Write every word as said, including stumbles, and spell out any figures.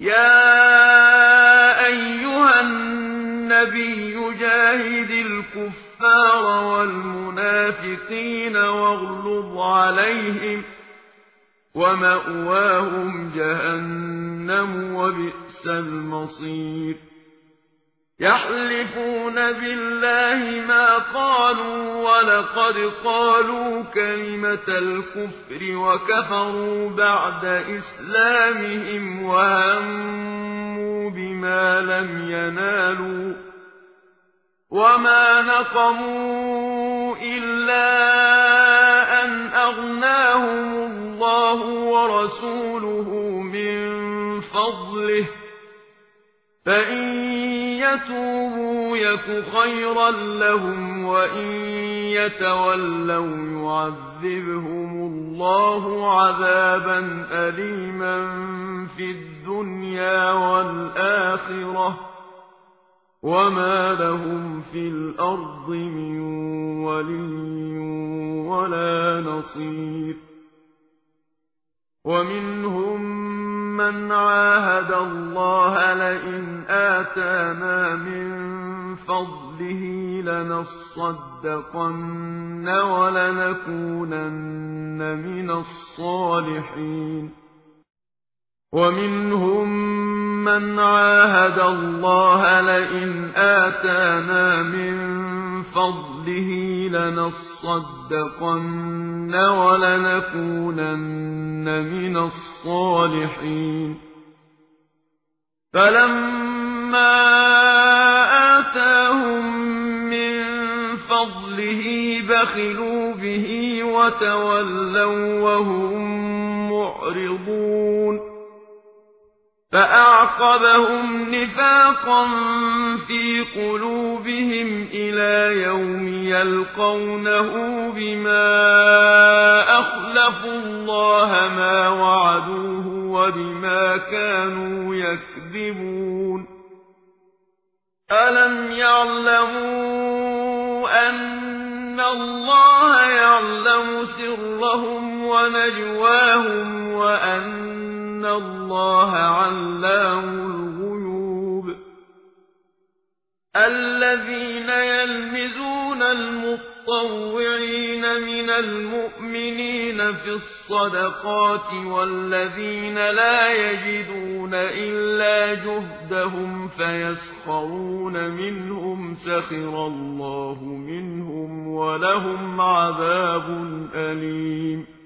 يا أيها النبي جاهد الكفار والمنافقين واغلظ عليهم ومأواهم جهنم وبئس المصير يحلفون بالله ما قالوا ولقد قالوا كلمة الكفر وكفروا بعد إسلامهم وهموا بما لم ينالوا وما نقموا إلا أن أغناهم الله ورسوله من فضله فإن يتوبوا يك خيرا لهم وإن يتولوا يعذبهم الله عذابا أليما في الدنيا والآخرة وما لهم في الأرض من ولي ولا نصير ومنهم من عاهد الله لئن آتانا من فضله لنصدقن ولنكونن من الصالحين ومنهم من عاهد الله لئن آتانا من فضله لنصدقن ولنكونن من الصالحين فلما آتاهم من فضله بخلوا به وتولوا وهم معرضون فأعقبهم نفاقا في قلوبهم إلى يوم يلقونه بما أخلفوا الله ما وعدوه وبما كانوا يكذبون ألم يعلموا أن الله يعلم سرهم ونجواهم وأن إن الله علام الغيوب الذين يلمزون المطوعين من المؤمنين في الصدقات والذين لا يجدون إلا جهدهم فيسخرون منهم سخر الله منهم ولهم عذاب أليم